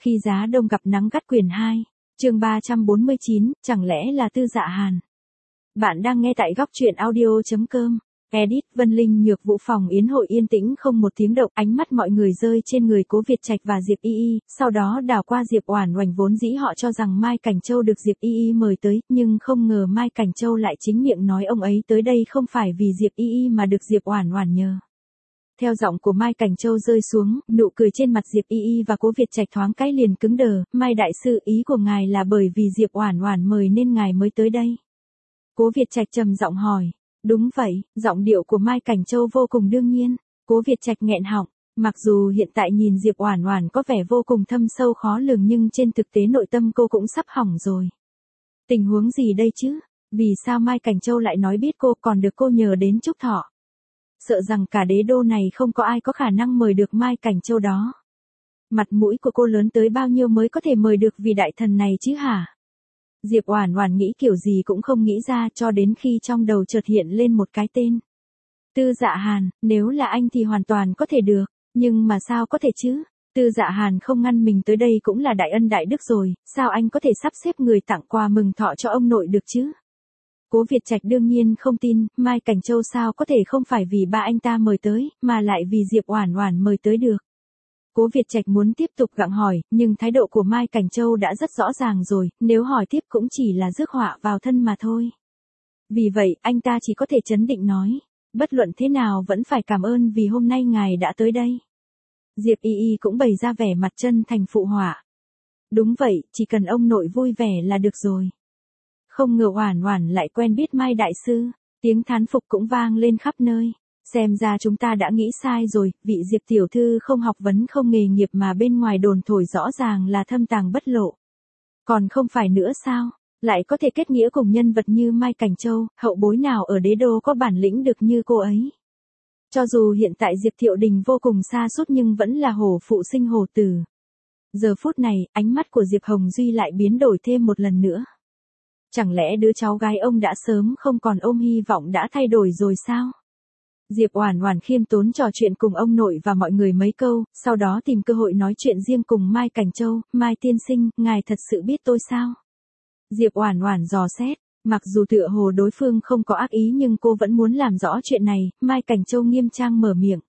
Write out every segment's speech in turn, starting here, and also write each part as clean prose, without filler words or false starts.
Khi giá đông gặp nắng gắt quyển 2, chương 349, chẳng lẽ là Tư Dạ Hàn. Bạn đang nghe tại góc truyện audio.com. Edit Vân Linh Nhược Vũ. Phòng yến hội yên tĩnh không một tiếng động, ánh mắt mọi người rơi trên người Cố Việt Trạch và Diệp Y Y, sau đó đảo qua Diệp Oản Oánh. Vốn dĩ họ cho rằng Mai Cảnh Châu được Diệp Y Y mời tới, nhưng không ngờ Mai Cảnh Châu lại chính miệng nói ông ấy tới đây không phải vì Diệp Y Y mà được Diệp Oản Oản nhờ. Theo giọng của Mai Cảnh Châu rơi xuống, nụ cười trên mặt Diệp Y Y và Cố Việt Trạch thoáng cái liền cứng đờ. Mai đại sư, ý của ngài là bởi vì Diệp Oản Oản mời nên ngài mới tới đây? Cố Việt Trạch trầm giọng hỏi. Đúng vậy, giọng điệu của Mai Cảnh Châu vô cùng đương nhiên. Cố Việt Trạch nghẹn họng, mặc dù hiện tại nhìn Diệp Oản Oản có vẻ vô cùng thâm sâu khó lường nhưng trên thực tế nội tâm cô cũng sắp hỏng rồi. Tình huống gì đây chứ? Vì sao Mai Cảnh Châu lại nói biết cô còn được cô nhờ đến chúc thọ? Sợ rằng cả đế đô này không có ai có khả năng mời được Mai Cảnh Châu đó. Mặt mũi của cô lớn tới bao nhiêu mới có thể mời được vị đại thần này chứ hả? Diệp Oản Oản nghĩ kiểu gì cũng không nghĩ ra cho đến khi trong đầu chợt hiện lên một cái tên. Tư Dạ Hàn, nếu là anh thì hoàn toàn có thể được, nhưng mà sao có thể chứ? Tư Dạ Hàn không ngăn mình tới đây cũng là đại ân đại đức rồi, sao anh có thể sắp xếp người tặng quà mừng thọ cho ông nội được chứ? Cố Việt Trạch đương nhiên không tin, Mai Cảnh Châu sao có thể không phải vì ba anh ta mời tới, mà lại vì Diệp Oản Oản mời tới được. Cố Việt Trạch muốn tiếp tục gặng hỏi, nhưng thái độ của Mai Cảnh Châu đã rất rõ ràng rồi, nếu hỏi tiếp cũng chỉ là rước họa vào thân mà thôi. Vì vậy, anh ta chỉ có thể trấn định nói, bất luận thế nào vẫn phải cảm ơn vì hôm nay ngài đã tới đây. Diệp Y Y cũng bày ra vẻ mặt chân thành phụ họa. Đúng vậy, chỉ cần ông nội vui vẻ là được rồi. Không ngờ Oản Oản lại quen biết Mai đại sư, tiếng thán phục cũng vang lên khắp nơi. Xem ra chúng ta đã nghĩ sai rồi, vị Diệp tiểu thư không học vấn không nghề nghiệp mà bên ngoài đồn thổi rõ ràng là thâm tàng bất lộ. Còn không phải nữa sao, lại có thể kết nghĩa cùng nhân vật như Mai Cảnh Châu, hậu bối nào ở đế đô có bản lĩnh được như cô ấy. Cho dù hiện tại Diệp Thiệu Đình vô cùng sa sút nhưng vẫn là hổ phụ sinh hổ tử. Giờ phút này, ánh mắt của Diệp Hồng Duy lại biến đổi thêm một lần nữa. Chẳng lẽ đứa cháu gái ông đã sớm không còn ôm hy vọng đã thay đổi rồi sao? Diệp Oản Oản khiêm tốn trò chuyện cùng ông nội và mọi người mấy câu, sau đó tìm cơ hội nói chuyện riêng cùng Mai Cảnh Châu. Mai tiên sinh, ngài thật sự biết tôi sao? Diệp Oản Oản dò xét, mặc dù tựa hồ đối phương không có ác ý nhưng cô vẫn muốn làm rõ chuyện này. Mai Cảnh Châu nghiêm trang mở miệng.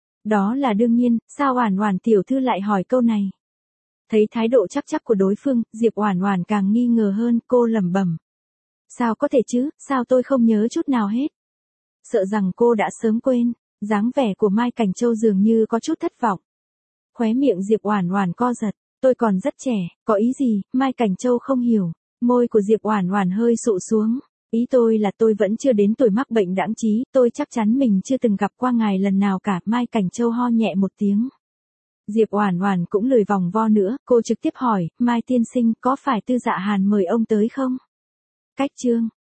Đó là đương nhiên, sao Oản Oản tiểu thư lại hỏi câu này? Thấy thái độ chắc chắc của đối phương, Diệp Oản Oản càng nghi ngờ hơn, cô lẩm bẩm. Sao có thể chứ, sao tôi không nhớ chút nào hết? Sợ rằng cô đã sớm quên, dáng vẻ của Mai Cảnh Châu dường như có chút thất vọng. Khóe miệng Diệp Oản Oản co giật, tôi còn rất trẻ, có ý gì? Mai Cảnh Châu không hiểu, môi của Diệp Oản Oản hơi sụ xuống. Ý tôi là tôi vẫn chưa đến tuổi mắc bệnh đãng trí, tôi chắc chắn mình chưa từng gặp qua ngài lần nào cả. Mai Cảnh Châu ho nhẹ một tiếng. Diệp Oản Oản cũng lười vòng vo nữa, cô trực tiếp hỏi, Mai tiên sinh có phải Tư Dạ Hàn mời ông tới không? Cách chương